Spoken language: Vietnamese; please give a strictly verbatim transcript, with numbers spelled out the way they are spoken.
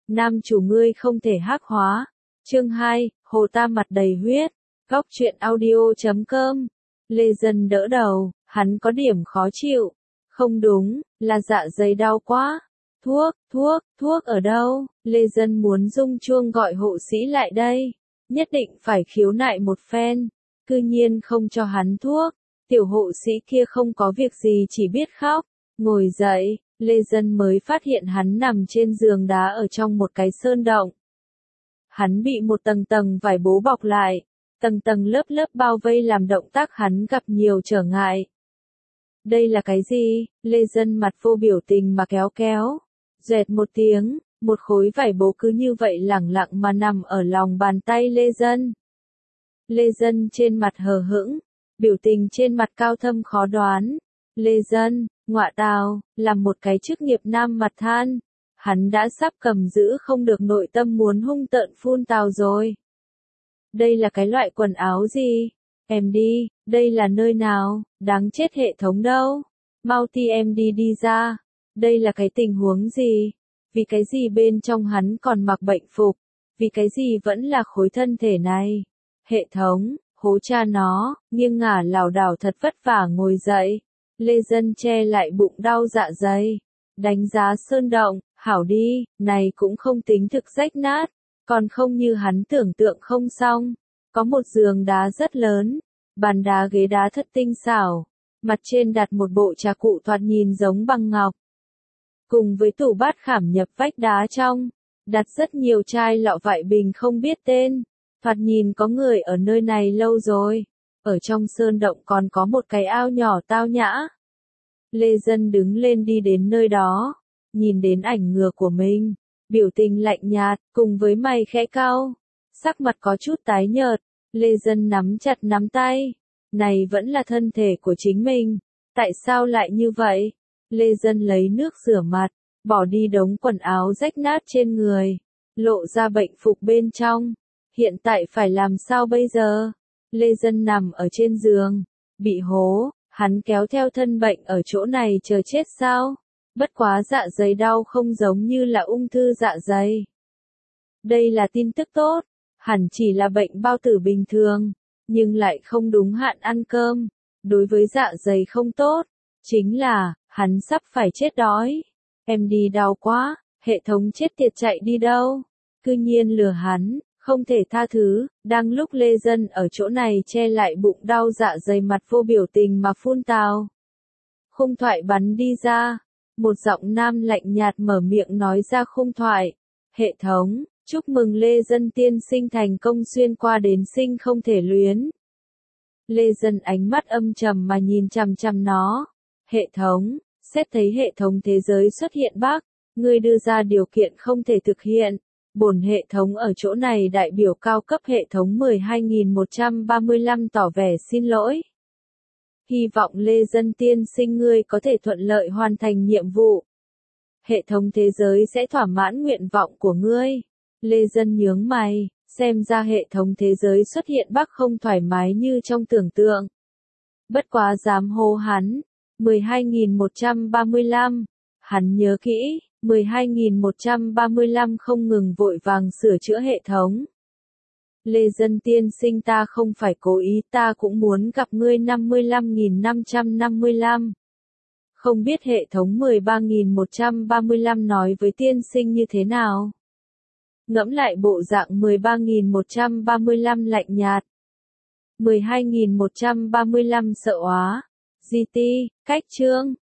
nam chủ ngươi không thể hắc hóa. Chương hai, hồ ta mặt đầy huyết. Góc truyện audio chấm com. Lê Dân đỡ đầu, hắn có điểm khó chịu. Không đúng, là dạ dày đau quá. Thuốc, thuốc, thuốc ở đâu? Lê Dân muốn rung chuông gọi hộ sĩ lại đây. Nhất định phải khiếu nại một phen. Cư nhiên không cho hắn thuốc. Tiểu hộ sĩ kia không có việc gì chỉ biết khóc. Ngồi dậy, Lê Dân mới phát hiện hắn nằm trên giường đá ở trong một cái sơn động. Hắn bị một tầng tầng vải bố bọc lại. Tầng tầng lớp lớp bao vây làm động tác hắn gặp nhiều trở ngại. Đây là cái gì? Lê Dân mặt vô biểu tình mà kéo kéo. Doẹt một tiếng, một khối vải bố cứ như vậy lẳng lặng mà nằm ở lòng bàn tay Lê Dân. Lê Dân trên mặt hờ hững, biểu tình trên mặt cao thâm khó đoán. Lê Dân, ngọa tào, làm một cái chức nghiệp nam mặt than. Hắn đã sắp cầm giữ không được nội tâm muốn hung tợn phun tào rồi. Đây là cái loại quần áo gì? Em đi, đây là nơi nào? Đáng chết hệ thống đâu? Mau ti em đi đi ra. Đây là cái tình huống gì? Vì cái gì bên trong hắn còn mặc bệnh phục? Vì cái gì vẫn là khối thân thể này? Hệ thống, hố cha nó, nghiêng ngả lảo đảo thật vất vả ngồi dậy. Lê Dân che lại bụng đau dạ dày. Đánh giá sơn động, hảo đi, này cũng không tính thực rách nát. Còn không như hắn tưởng tượng không xong. Có một giường đá rất lớn. Bàn đá ghế đá thật tinh xảo. Mặt trên đặt một bộ trà cụ thoạt nhìn giống bằng ngọc. Cùng với tủ bát khảm nhập vách đá trong. Đặt rất nhiều chai lọ vại bình không biết tên. Thoạt nhìn có người ở nơi này lâu rồi. Ở trong sơn động còn có một cái ao nhỏ tao nhã. Lê Dân đứng lên đi đến nơi đó. Nhìn đến ảnh ngừa của mình. Biểu tình lạnh nhạt, cùng với mày khẽ cau. Sắc mặt có chút tái nhợt. Lê Dân nắm chặt nắm tay. Này vẫn là thân thể của chính mình. Tại sao lại như vậy? Lê Dân lấy nước rửa mặt. Bỏ đi đống quần áo rách nát trên người. Lộ ra bệnh phục bên trong. Hiện tại phải làm sao bây giờ? Lê Dân nằm ở trên giường. Bị hố. Hắn kéo theo thân bệnh ở chỗ này chờ chết sao? Bất quá dạ dày đau không giống như là ung thư dạ dày. Đây là tin tức tốt. Hẳn chỉ là bệnh bao tử bình thường. Nhưng lại không đúng hạn ăn cơm. Đối với dạ dày không tốt. Chính là, hắn sắp phải chết đói. Em đi đau quá. Hệ thống chết tiệt chạy đi đâu? Cư nhiên lừa hắn. Không thể tha thứ. Đang lúc Lê Dân ở chỗ này che lại bụng đau dạ dày mặt vô biểu tình mà phun tào. Khung thoại bắn đi ra. Một giọng nam lạnh nhạt mở miệng nói ra khung thoại. Hệ thống, chúc mừng Lê Dân tiên sinh thành công xuyên qua đến sinh không thể luyến. Lê Dân ánh mắt âm trầm mà nhìn chằm chằm nó. Hệ thống, xét thấy hệ thống thế giới xuất hiện bác, ngươi đưa ra điều kiện không thể thực hiện. Bổn hệ thống ở chỗ này đại biểu cao cấp hệ thống mười hai nghìn một trăm ba mươi lăm tỏ vẻ xin lỗi. Hy vọng Lê Dân tiên sinh ngươi có thể thuận lợi hoàn thành nhiệm vụ. Hệ thống thế giới sẽ thỏa mãn nguyện vọng của ngươi. Lê Dân nhướng mày, xem ra hệ thống thế giới xuất hiện bác không thoải mái như trong tưởng tượng. Bất quá dám hô hắn, mười hai nghìn một trăm ba mươi lăm, hắn nhớ kỹ, mười hai nghìn một trăm ba mươi lăm không ngừng vội vàng sửa chữa hệ thống. Lê Dân tiên sinh ta không phải cố ý, ta cũng muốn gặp ngươi năm mươi lăm nghìn năm trăm năm mươi lăm. Không biết hệ thống mười ba nghìn một trăm ba mươi lăm nói với tiên sinh như thế nào? Ngẫm lại bộ dạng mười ba nghìn một trăm ba mươi lăm lạnh nhạt. mười hai nghìn một trăm ba mươi lăm sợ óa. giê tê, cách chương,